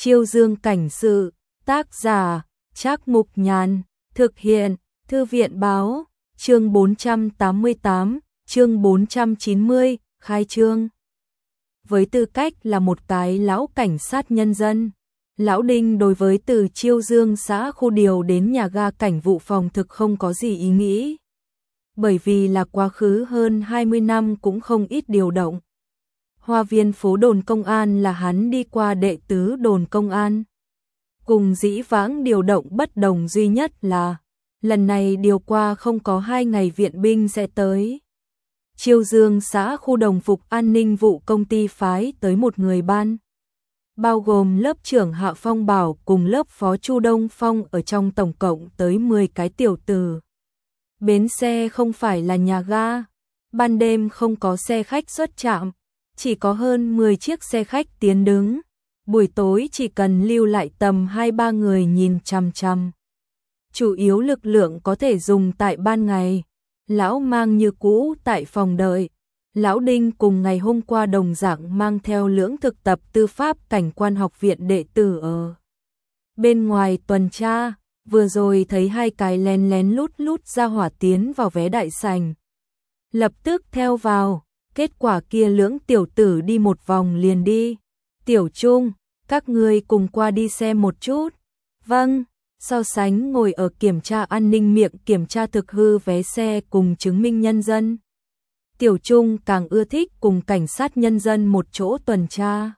Chiêu Dương cảnh sự, tác giả, Trác Mục Nhàn, thực hiện, Thư viện báo, chương 488, chương 490, khai trương. Với tư cách là một cái lão cảnh sát nhân dân, Lão Đinh đối với từ Chiêu Dương xã khu điều đến nhà ga cảnh vụ phòng thực không có gì ý nghĩ. Bởi vì là quá khứ hơn 20 năm cũng không ít điều động. Hoa viên phố đồn công an là hắn đi qua đệ tứ đồn công an. Cùng dĩ vãng điều động bất đồng duy nhất là lần này điều qua không có 2 ngày viện binh sẽ tới. Chiêu Dương xã khu đồng phục an ninh vụ công ty phái tới một người ban, bao gồm lớp trưởng Hạ Phong Bảo cùng lớp phó Chu Đông Phong ở trong, tổng cộng tới 10 cái tiểu tử. Bến xe không phải là nhà ga, ban đêm không có xe khách xuất trạm, chỉ có hơn 10 chiếc xe khách tiến đứng, buổi tối chỉ cần lưu lại tầm 2-3 người nhìn chằm chằm. Chủ yếu lực lượng có thể dùng tại ban ngày, lão mang như cũ tại phòng đợi. Lão Đinh cùng ngày hôm qua đồng dạng mang theo lưỡng thực tập tư pháp cảnh quan học viện đệ tử ở bên ngoài tuần tra, vừa rồi thấy 2 cái lén lén lút lút ra hỏa tiến vào vé đại sảnh. Lập tức theo vào, kết quả kia lưỡng tiểu tử đi một vòng liền đi. Tiểu Trung, các ngươi cùng qua đi xem một chút. Vâng, so sánh ngồi ở kiểm tra an ninh miệng kiểm tra thực hư vé xe cùng chứng minh nhân dân. Tiểu Trung càng ưa thích cùng cảnh sát nhân dân một chỗ tuần tra.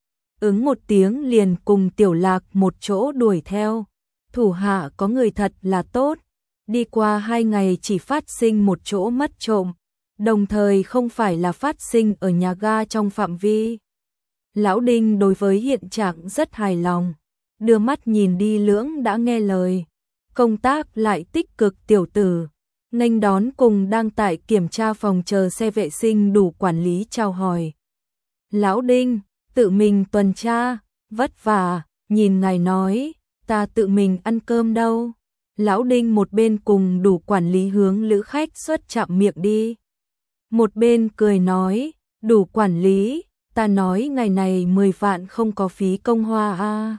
Ứng một tiếng liền cùng Tiểu Lạc một chỗ đuổi theo. Thủ hạ có người thật là tốt. Đi qua 2 ngày chỉ phát sinh một chỗ mất trộm, đồng thời không phải là phát sinh ở nhà ga trong phạm vi. Lão Đinh đối với hiện trạng rất hài lòng, đưa mắt nhìn đi lưỡng đã nghe lời, công tác lại tích cực tiểu tử, nghênh đón cùng đang tại kiểm tra phòng chờ xe vệ sinh đủ quản lý chào hỏi. Lão Đinh, tự mình tuần tra, vất vả, nhìn ngài nói, ta tự mình ăn cơm đâu. Lão Đinh một bên cùng đủ quản lý hướng lữ khách xuất chạm miệng đi, một bên cười nói, đủ quản lý, ta nói ngày này 10 vạn không có phí công hoa a.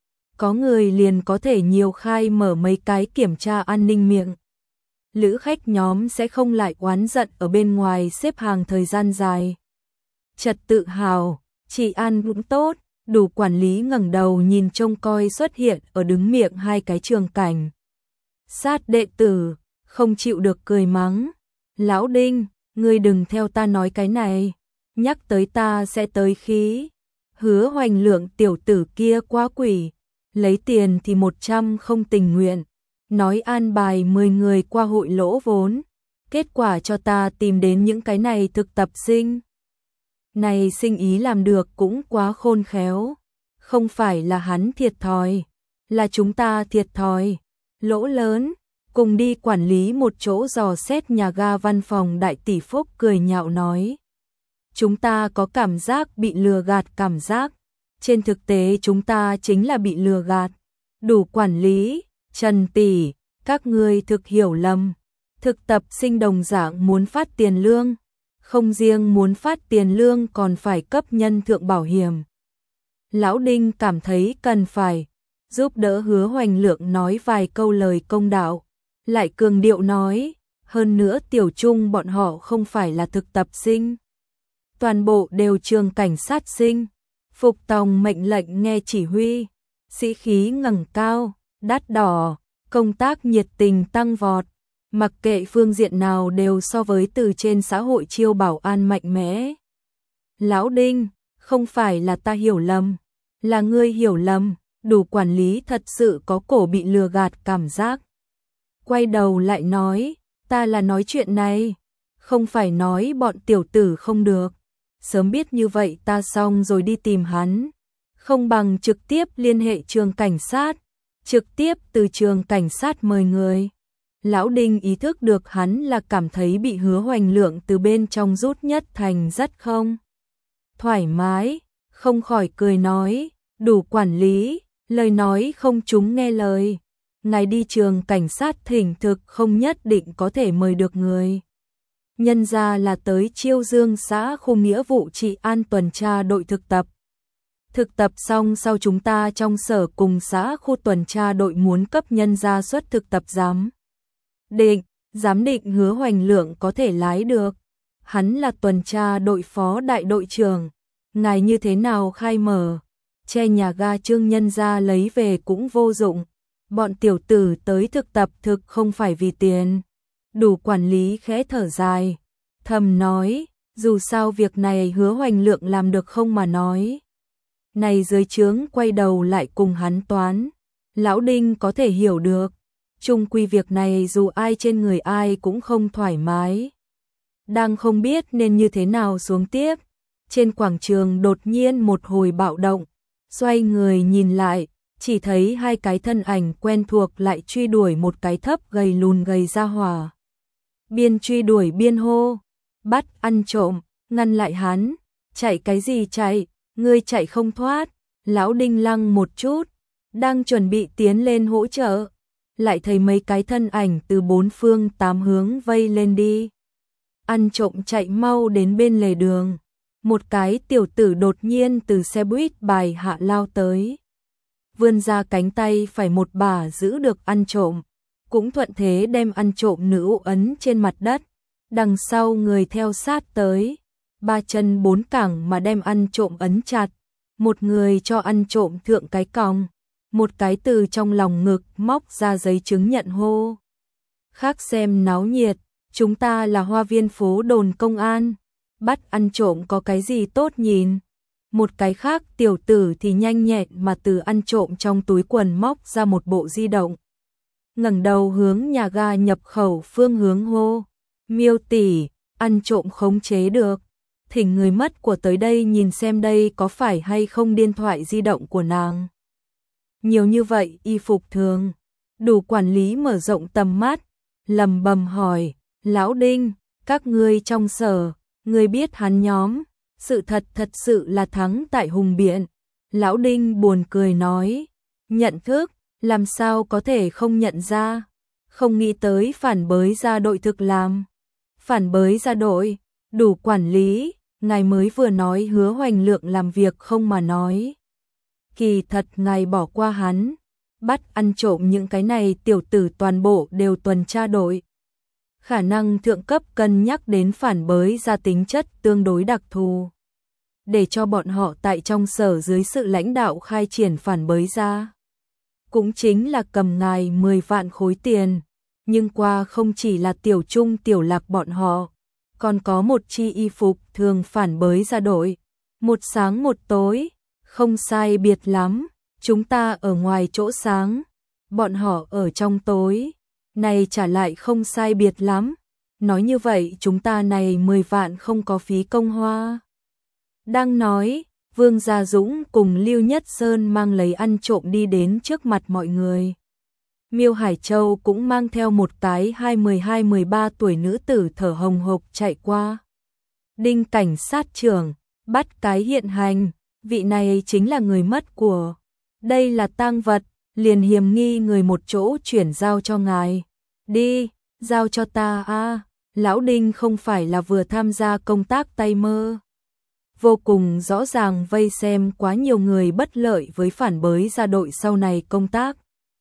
Có người liền có thể nhiều khai mở mấy cái kiểm tra an ninh miệng. Lữ khách nhóm sẽ không lại oán giận ở bên ngoài xếp hàng thời gian dài. Trật tự hào, trị an cũng tốt, đủ quản lý ngẩng đầu nhìn trông coi xuất hiện ở đứng miệng 2 cái trường cảnh sát đệ tử, không chịu được cười mắng. Lão Đinh, ngươi đừng theo ta nói cái này, nhắc tới ta sẽ tới khí. Hứa Hoành Lượng tiểu tử kia quá quỷ, lấy tiền thì 100 không tình nguyện, nói an bài 10 người qua hội lỗ vốn, kết quả cho ta tìm đến những cái này thực tập sinh. Này sinh ý làm được cũng quá khôn khéo, không phải là hắn thiệt thòi, là chúng ta thiệt thòi, lỗ lớn. Cùng đi quản lý một chỗ dò xét nhà ga văn phòng đại tỷ Phúc cười nhạo nói, chúng ta có cảm giác bị lừa gạt cảm giác, trên thực tế chúng ta chính là bị lừa gạt. Đủ quản lý, Trần tỷ, các ngươi thực hiểu lầm, thực tập sinh đồng dạng muốn phát tiền lương, không riêng muốn phát tiền lương còn phải cấp nhân thượng bảo hiểm. Lão Đinh cảm thấy cần phải giúp đỡ Hứa Hoành Lượng nói vài câu lời công đạo, lại cường điệu nói, hơn nữa Tiểu Trung bọn họ không phải là thực tập sinh, toàn bộ đều trường cảnh sát sinh, phục tòng mệnh lệnh nghe chỉ huy, sĩ khí ngẩng cao, đắt đỏ, công tác nhiệt tình tăng vọt, mặc kệ phương diện nào đều so với từ trên xã hội chiêu bảo an mạnh mẽ. Lão Đinh, không phải là ta hiểu lầm, là ngươi hiểu lầm, đủ quản lý thật sự có cổ bị lừa gạt cảm giác. Quay đầu lại nói, ta là nói chuyện này, không phải nói bọn tiểu tử không được. Sớm biết như vậy ta xong rồi đi tìm hắn, không bằng trực tiếp liên hệ trường cảnh sát, trực tiếp từ trường cảnh sát mời người. Lão Đinh ý thức được hắn là cảm thấy bị Hứa Hoành Lượng từ bên trong rút nhất thành rất không thoải mái, không khỏi cười nói, đủ quản lý, lời nói không chúng nghe lời. Ngài đi trường cảnh sát thỉnh thực không nhất định có thể mời được người. Nhân ra là tới Chiêu Dương xã khu nghĩa vụ trị an tuần tra đội thực tập. thực tập xong sau chúng ta trong sở cùng xã khu tuần tra đội muốn cấp nhân gia suất thực tập giám định Hứa Hoành Lượng có thể lái được. Hắn là tuần tra đội phó đại đội trưởng, ngài như thế nào khai mở, che nhà ga Trương nhân gia lấy về cũng vô dụng, bọn tiểu tử tới thực tập thực không phải vì tiền. Đủ quản lý khẽ thở dài, thầm nói, dù sao việc này Hứa Hoành Lượng làm được không mà nói. Này dưới trướng quay đầu lại cùng hắn toán, lão Đinh có thể hiểu được, chung quy việc này dù ai trên người ai cũng không thoải mái. Đang không biết nên như thế nào xuống tiếp, trên quảng trường đột nhiên một hồi bạo động, xoay người nhìn lại, chỉ thấy hai cái thân ảnh quen thuộc lại truy đuổi một cái thấp gầy lùn gầy ra hỏa. Biên truy đuổi biên hô, bắt ăn trộm, ngăn lại hắn, chạy cái gì chạy, ngươi chạy không thoát. Lão Đinh lăng một chút, đang chuẩn bị tiến lên hỗ trợ, lại thấy mấy cái thân ảnh từ bốn phương tám hướng vây lên đi. Ăn trộm chạy mau đến bên lề đường, một cái tiểu tử đột nhiên từ xe buýt bài hạ lao tới. Vươn ra cánh tay phải một bà giữ được ăn trộm, cũng thuận thế đem ăn trộm nữ ấn trên mặt đất, đằng sau người theo sát tới, ba chân bốn cẳng mà đem ăn trộm ấn chặt, một người cho ăn trộm thượng cái còng, một cái từ trong lòng ngực móc ra giấy chứng nhận hô. Khác xem náo nhiệt, chúng ta là Hoa Viên phố đồn công an, bắt ăn trộm có cái gì tốt nhìn. Một cái khác tiểu tử thì nhanh nhẹn mà từ ăn trộm trong túi quần móc ra một bộ di động. Ngẩng đầu hướng nhà ga nhập khẩu phương hướng hô, Miêu tỷ, ăn trộm khống chế được, thỉnh người mất của tới đây nhìn xem đây có phải hay không điện thoại di động của nàng. Nhiều như vậy y phục thường, đủ quản lý mở rộng tầm mắt, lầm bầm hỏi, Lão Đinh, các ngươi trong sở, ngươi biết hắn nhóm, sự thật sự là thắng tại Hùng Biện. Lão Đinh buồn cười nói, nhận thức, làm sao có thể không nhận ra, không nghĩ tới phản bới ra đội thực làm. Phản bới ra đội, đủ quản lý, ngài mới vừa nói Hứa Hoành Lượng làm việc không mà nói. Kỳ thật ngài bỏ qua hắn, bắt ăn trộm những cái này tiểu tử toàn bộ đều tuần tra đội. Khả năng thượng cấp cân nhắc đến phản bới ra tính chất tương đối đặc thù, để cho bọn họ tại trong sở dưới sự lãnh đạo khai triển phản bới ra. Cũng chính là cầm ngài 10 vạn khối tiền, nhưng qua không chỉ là tiểu trung tiểu lạc bọn họ, còn có một chi y phục thường phản bới ra đội. Một sáng một tối, không sai biệt lắm, chúng ta ở ngoài chỗ sáng, bọn họ ở trong tối, này trả lại không sai biệt lắm. Nói như vậy chúng ta này 10 vạn không có phí công hoa. Đang nói, Vương Gia Dũng cùng Lưu Nhất Sơn mang lấy ăn trộm đi đến trước mặt mọi người. Miêu Hải Châu cũng mang theo một cái 12-13 tuổi nữ tử thở hồng hộc chạy qua. Đinh cảnh sát trưởng, bắt cái hiện hành, vị này chính là người mất của. Đây là tang vật, liền hiềm nghi người một chỗ chuyển giao cho ngài. Đi, giao cho ta a. Lão Đinh không phải là vừa tham gia công tác tay mơ. Vô cùng rõ ràng vây xem quá nhiều người bất lợi với phản bới ra đội sau này công tác.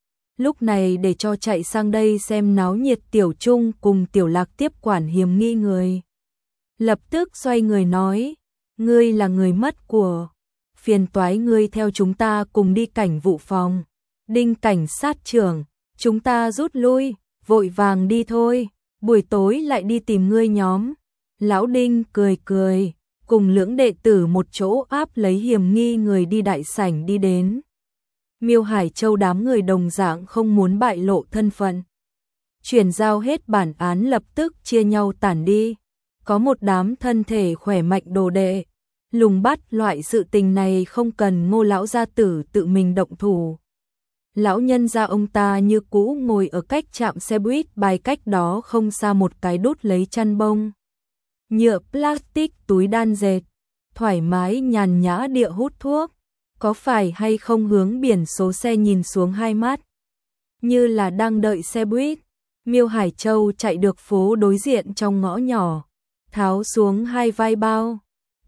Lúc này để cho chạy sang đây xem náo nhiệt tiểu trung cùng tiểu lạc tiếp quản hiềm nghi người. Lập tức xoay người nói, ngươi là người mất của, phiền toái ngươi theo chúng ta cùng đi cảnh vụ phòng. Đinh cảnh sát trưởng, chúng ta rút lui, vội vàng đi thôi, buổi tối lại đi tìm ngươi nhóm. Lão Đinh cười cười, cùng lưỡng đệ tử một chỗ áp lấy hiềm nghi người đi đại sảnh đi đến. Miêu Hải Châu đám người đồng dạng không muốn bại lộ thân phận. Chuyển giao hết bản án lập tức chia nhau tản đi. Có một đám thân thể khỏe mạnh đồ đệ. Lùng bắt loại sự tình này không cần Ngô lão gia tử tự mình động thủ. Lão nhân gia ông ta như cũ ngồi ở cách trạm xe buýt bài cách đó không xa một cái đút lấy chăn bông. Nhựa plastic túi đan dệt. Thoải mái nhàn nhã địa hút thuốc. Có phải hay không hướng biển số xe nhìn xuống hai mắt, như là đang đợi xe buýt. Miêu Hải Châu chạy được phố đối diện trong ngõ nhỏ, tháo xuống hai vai bao,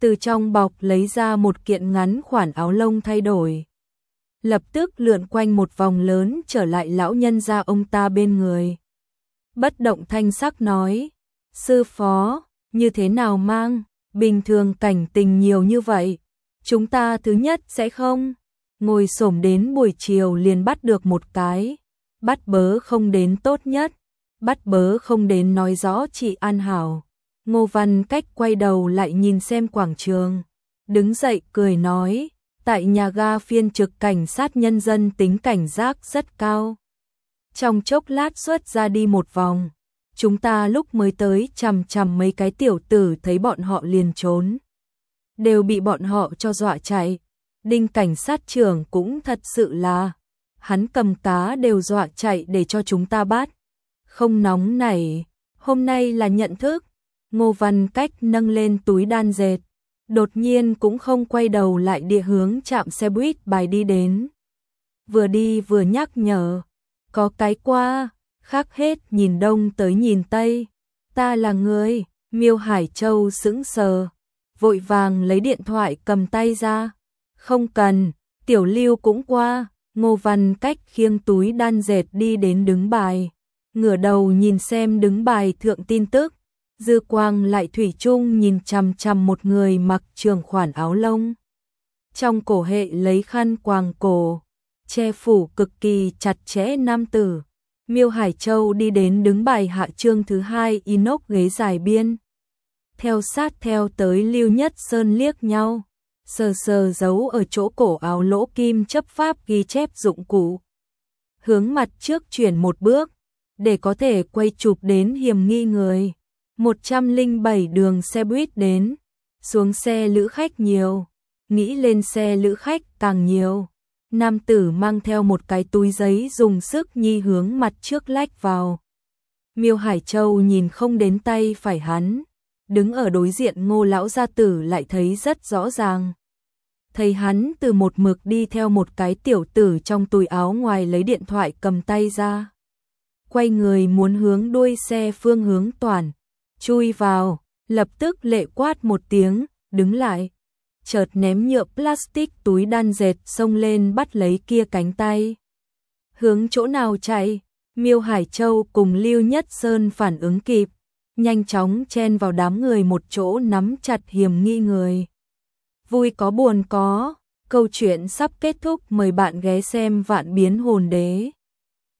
từ trong bọc lấy ra một kiện ngắn khoản áo lông thay đổi. Lập tức lượn quanh một vòng lớn trở lại lão nhân gia ông ta bên người. Bất động thanh sắc nói, sư phó, như thế nào mang, bình thường cảnh tình nhiều như vậy, chúng ta thứ nhất sẽ không ngồi xổm đến buổi chiều liền bắt được một cái, bắt bớ không đến tốt nhất, bắt bớ không đến nói rõ chị an hảo. Ngô Văn Cách quay đầu lại nhìn xem quảng trường, đứng dậy cười nói, tại nhà ga phiên trực cảnh sát nhân dân tính cảnh giác rất cao. Trong chốc lát xuất ra đi một vòng, chúng ta lúc mới tới chằm chằm mấy cái tiểu tử thấy bọn họ liền trốn. Đều bị bọn họ cho dọa chạy. Đinh cảnh sát trưởng cũng thật sự là, hắn cầm cá đều dọa chạy để cho chúng ta bắt. Không nóng nảy, hôm nay là nhận thức. Ngô Văn Cách nâng lên túi đan dệt, đột nhiên cũng không quay đầu lại địa hướng trạm xe buýt bài đi đến. Vừa đi vừa nhắc nhở, có cái qua, khác hết nhìn đông tới nhìn tây, ta là người. Miêu Hải Châu sững sờ, vội vàng lấy điện thoại cầm tay ra. Không cần, Tiểu Lưu cũng qua. Ngô Văn Cách khiêng túi đan dệt đi đến đứng bài, ngửa đầu nhìn xem đứng bài thượng tin tức, dư quang lại thủy chung nhìn chằm chằm một người mặc trường khoản áo lông, trong cổ hệ lấy khăn quàng cổ, che phủ cực kỳ chặt chẽ nam tử. Miêu Hải Châu đi đến đứng bài hạ chương thứ 2 inox ghế dài biên, theo sát theo tới Lưu Nhất Sơn liếc nhau, sờ sờ giấu ở chỗ cổ áo lỗ kim chấp pháp ghi chép dụng cụ, hướng mặt trước chuyển một bước để có thể quay chụp đến hiểm nghi người. 107 đường xe buýt đến, xuống xe lữ khách nhiều, nghĩ lên xe lữ khách càng nhiều. Nam tử mang theo một cái túi giấy dùng sức nhi hướng mặt trước lách vào. Miêu Hải Châu nhìn không đến tay phải hắn, đứng ở đối diện Ngô lão gia tử lại thấy rất rõ ràng. Thấy hắn từ một mực đi theo một cái tiểu tử trong túi áo ngoài lấy điện thoại cầm tay ra. Quay người muốn hướng đuôi xe phương hướng toàn, chui vào, lập tức lệ quát một tiếng, đứng lại. Chợt ném nhựa plastic túi đan dệt xông lên bắt lấy kia cánh tay. Hướng chỗ nào chạy? Miêu Hải Châu cùng Lưu Nhất Sơn phản ứng kịp, nhanh chóng chen vào đám người một chỗ nắm chặt hiểm nghi người. Vui có buồn có, câu chuyện sắp kết thúc, mời bạn ghé xem Vạn Biến Hồn Đế.